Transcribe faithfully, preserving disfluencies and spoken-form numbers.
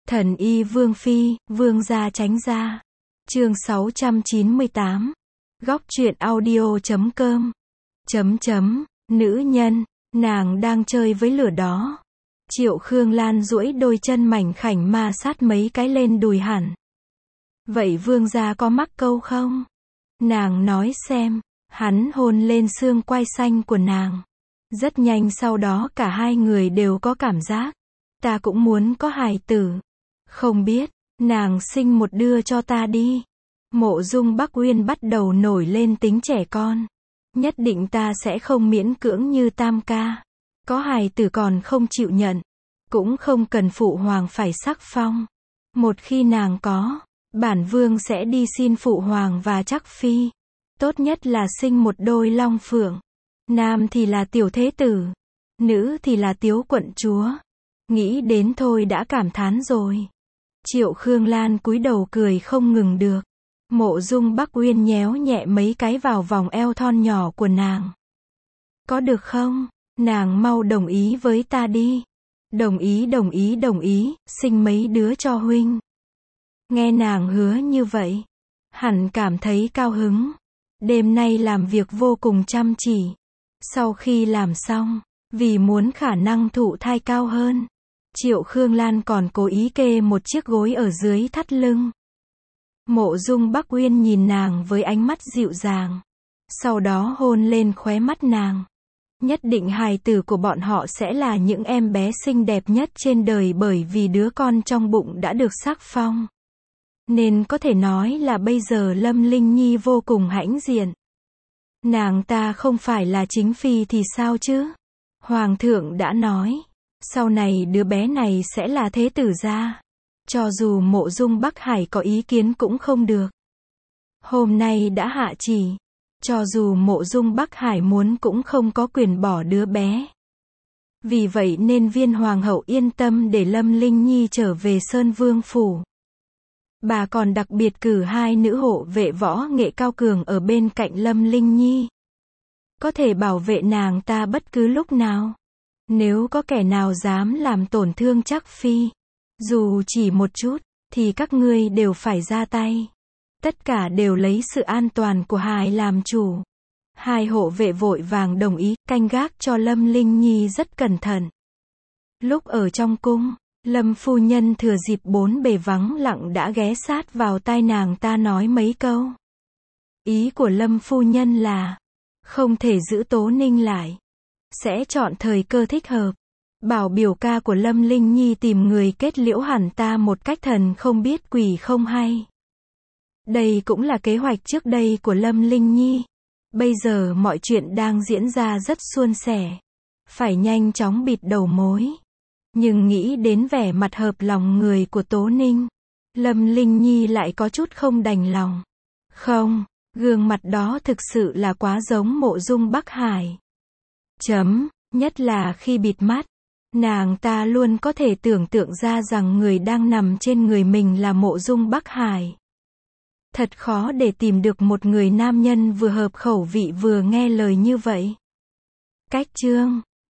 Thần y Vương Phi, Vương gia tránh ra. Chương sáu trăm chín mươi tám. Góc truyện audio chấm com. Chấm chấm, nữ nhân, nàng đang chơi với lửa đó. Triệu Khương Lan duỗi đôi chân mảnh khảnh ma sát mấy cái lên đùi hẳn. Vậy vương gia có mắc câu không? Nàng nói xem. Hắn hôn lên xương quai xanh của nàng. Rất nhanh sau đó cả hai người đều có cảm giác. Ta cũng muốn có hài tử. Không biết, nàng sinh một đưa cho ta đi. Mộ Dung Bắc Uyên bắt đầu nổi lên tính trẻ con. Nhất định ta sẽ không miễn cưỡng như Tam ca. Có hài tử còn không chịu nhận. Cũng không cần phụ hoàng phải sắc phong. Một khi nàng có, bản vương sẽ đi xin phụ hoàng và chắc phi. Tốt nhất là sinh một đôi long phượng. Nam thì là tiểu thế tử. Nữ thì là tiếu quận chúa. Nghĩ đến thôi đã cảm thán rồi. Triệu Khương Lan cúi đầu cười không ngừng được. Mộ Dung Bắc Uyên nhéo nhẹ mấy cái vào vòng eo thon nhỏ của nàng. Có được không? Nàng mau đồng ý với ta đi. Đồng ý đồng ý đồng ý, sinh mấy đứa cho huynh. Nghe nàng hứa như vậy, hẳn cảm thấy cao hứng. Đêm nay làm việc vô cùng chăm chỉ. Sau khi làm xong, vì muốn khả năng thụ thai cao hơn, Triệu Khương Lan còn cố ý kê một chiếc gối ở dưới thắt lưng. Mộ Dung Bắc Uyên nhìn nàng với ánh mắt dịu dàng. Sau đó hôn lên khóe mắt nàng. Nhất định hài tử của bọn họ sẽ là những em bé xinh đẹp nhất trên đời bởi vì đứa con trong bụng đã được sắc phong. Nên có thể nói là bây giờ Lâm Linh Nhi vô cùng hãnh diện. Nàng ta không phải là chính phi thì sao chứ? Hoàng thượng đã nói, sau này đứa bé này sẽ là thế tử gia. Cho dù Mộ Dung Bắc Hải có ý kiến cũng không được. Hôm nay đã hạ chỉ, cho dù Mộ Dung Bắc Hải muốn cũng không có quyền bỏ đứa bé. Vì vậy nên viên hoàng hậu yên tâm để Lâm Linh Nhi trở về Sơn Vương phủ. Bà còn đặc biệt cử hai nữ hộ vệ võ nghệ cao cường ở bên cạnh Lâm Linh Nhi. Có thể bảo vệ nàng ta bất cứ lúc nào. Nếu có kẻ nào dám làm tổn thương Trác phi, dù chỉ một chút, thì các ngươi đều phải ra tay. Tất cả đều lấy sự an toàn của Hải làm chủ. Hai hộ vệ vội vàng đồng ý, canh gác cho Lâm Linh Nhi rất cẩn thận. Lúc ở trong cung, Lâm phu nhân thừa dịp bốn bề vắng lặng đã ghé sát vào tai nàng ta nói mấy câu. Ý của Lâm phu nhân là, không thể giữ Tố Ninh lại. Sẽ chọn thời cơ thích hợp. Bảo biểu ca của Lâm Linh Nhi tìm người kết liễu hẳn ta một cách thần không biết quỷ không hay. Đây cũng là kế hoạch trước đây của Lâm Linh Nhi. Bây giờ mọi chuyện đang diễn ra rất suôn sẻ. Phải nhanh chóng bịt đầu mối. Nhưng nghĩ đến vẻ mặt hợp lòng người của Tố Ninh, Lâm Linh Nhi lại có chút không đành lòng. Không, gương mặt đó thực sự là quá giống Mộ Dung Bắc Hải. Chấm, nhất là khi bịt mắt, nàng ta luôn có thể tưởng tượng ra rằng người đang nằm trên người mình là Mộ Dung Bắc Hải. Thật khó để tìm được một người nam nhân vừa hợp khẩu vị vừa nghe lời như vậy. Cách chương